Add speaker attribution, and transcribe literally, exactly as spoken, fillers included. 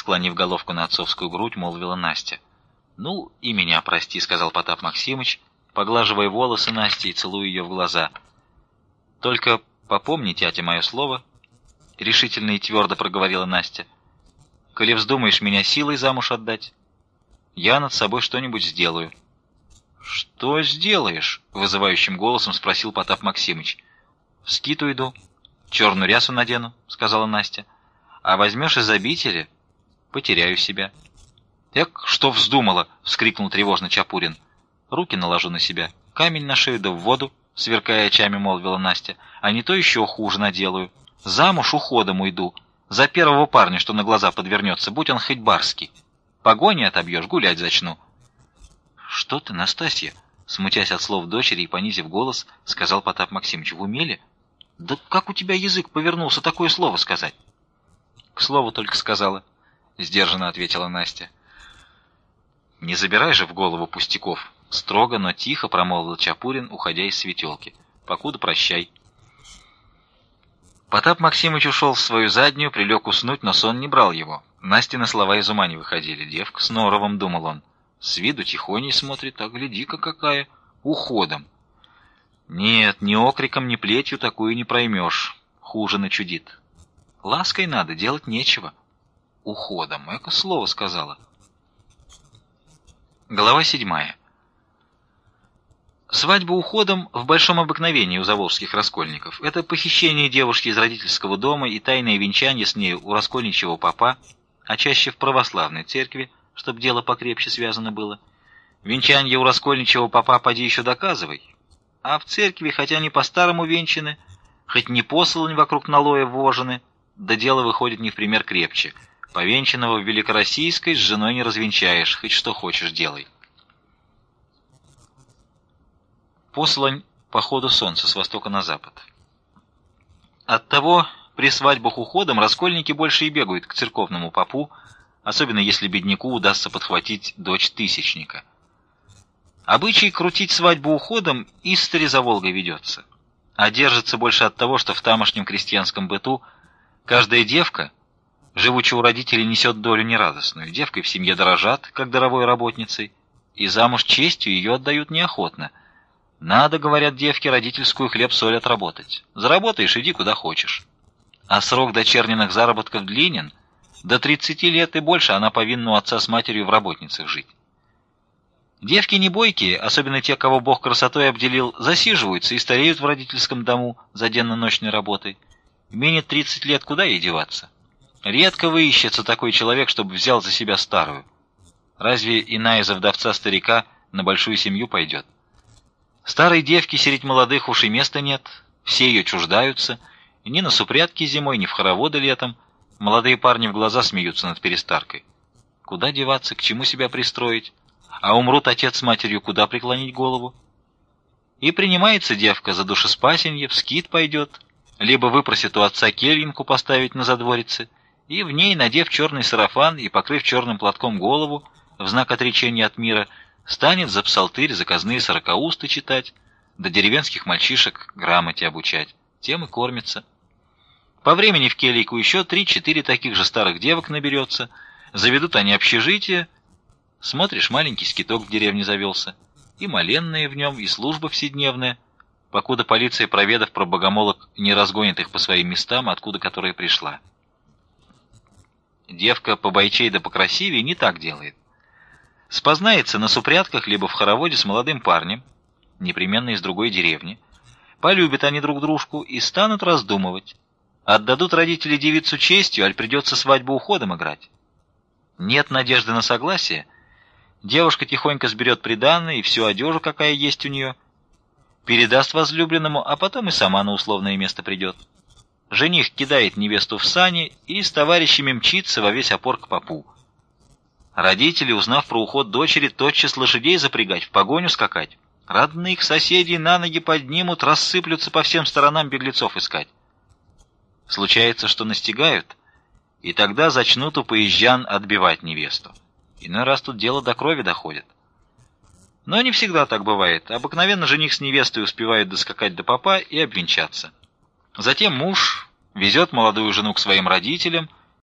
Speaker 1: склонив головку на отцовскую грудь, молвила Настя. «Ну, и меня прости», — сказал Потап Максимыч, поглаживая волосы Насти и целуя ее в глаза. «Только попомни, тятя, мое слово», — решительно и твердо проговорила Настя. «Коли вздумаешь меня силой замуж отдать, я над собой что-нибудь сделаю». «Что сделаешь?» — вызывающим голосом спросил Потап Максимыч. «В скиту иду, черную рясу надену», — сказала Настя. «А возьмешь из обители, потеряю себя». «Эк, что вздумала!» — вскрикнул тревожно Чапурин. «Руки наложу на себя, камень на шею да в воду», — сверкая очами, молвила Настя. «А не то еще хуже наделаю. Замуж уходом уйду. За первого парня, что на глаза подвернется, будь он хоть барский. Погони отобьешь, гулять зачну». «Что ты, Настасья?» — смутясь от слов дочери и понизив голос, сказал Потап Максимыч. «В уме ли? Да как у тебя язык повернулся такое слово сказать?» «К слову только сказала», — сдержанно ответила Настя. «Не забирай же в голову пустяков», — строго, но тихо промолвил Чапурин, уходя из светелки. «Покуда прощай». Потап Максимыч ушел в свою заднюю, прилег уснуть, но сон не брал его. Настины слова из ума не выходили. Девка с норовом, думал он. С виду тихоней смотрит, а гляди-ка какая, уходом. Нет, ни окриком, ни плетью такую не проймешь. Хуже начудит. Лаской надо, делать нечего. Уходом, эко слово сказала. Глава седьмая. Свадьба уходом в большом обыкновении у заволжских раскольников. Это похищение девушки из родительского дома и тайное венчание с нею у раскольничьего попа, а чаще в православной церкви, чтоб дело покрепче связано было. Венчание у раскольничьего попа поди еще доказывай. А в церкви, хотя не по-старому венчаны, хоть не посланы вокруг налоя ввожены, да дело выходит не в пример крепче. Повенчанного в Великороссийской с женой не развенчаешь, хоть что хочешь делай. Послань по ходу солнца с востока на запад. Оттого при свадьбах уходом раскольники больше и бегают к церковному попу, особенно если бедняку удастся подхватить дочь тысячника. Обычай крутить свадьбу уходом истори за Волгой ведется, а держится больше от того, что в тамошнем крестьянском быту каждая девка, живучи у родителей, несет долю нерадостную. Девкой в семье дорожат, как даровой работницей, и замуж честью ее отдают неохотно. Надо, говорят девки, родительскую хлеб-соль отработать. Заработаешь, иди куда хочешь. А срок дочерниных заработков длинен. До тридцати лет и больше она повинна у отца с матерью в работницах жить. Девки не бойкие, особенно те, кого Бог красотой обделил, засиживаются и стареют в родительском дому за денно-ночной работой. Минет тридцать лет, куда ей деваться? Редко выищется такой человек, чтобы взял за себя старую. Разве иная за вдовца-старика на большую семью пойдет? Старой девке средь молодых уж и места нет, все ее чуждаются, ни на супрятки зимой, ни в хороводы летом. Молодые парни в глаза смеются над перестаркой. Куда деваться, к чему себя пристроить? А умрут отец с матерью, куда преклонить голову? И принимается девка за душеспасенье, в скит пойдет, либо выпросит у отца кельинку поставить на задворице, и в ней, надев черный сарафан и покрыв черным платком голову в знак отречения от мира, станет за псалтырь заказные сорокаусты читать, да деревенских мальчишек грамоте обучать. Тем и кормится. По времени в келейку еще три-четыре таких же старых девок наберется, заведут они общежитие. Смотришь, маленький скиток в деревне завелся, и моленные в нем, и служба вседневная, покуда полиция, проведав про богомолок, не разгонит их по своим местам, откуда которая пришла. Девка побойчей да покрасивее не так делает. Спознается на супрятках либо в хороводе с молодым парнем, непременно из другой деревни. Полюбят они друг дружку и станут раздумывать, отдадут родители девицу честью, аль придется свадьбу уходом играть. Нет надежды на согласие. Девушка тихонько сберет приданое и всю одежу, какая есть у нее, передаст возлюбленному, а потом и сама на условное место придет. Жених кидает невесту в сани и с товарищами мчится во весь опор к попу. Родители, узнав про уход дочери, тотчас лошадей запрягать, в погоню скакать. Родных соседей на ноги поднимут, рассыплются по всем сторонам беглецов искать. Случается, что настигают, и тогда зачнут у поезжан отбивать невесту. Иной раз тут дело до крови доходит. Но не всегда так бывает. Обыкновенно жених с невестой успевают доскакать до попа и обвенчаться. Затем муж везет молодую жену к своим родителям,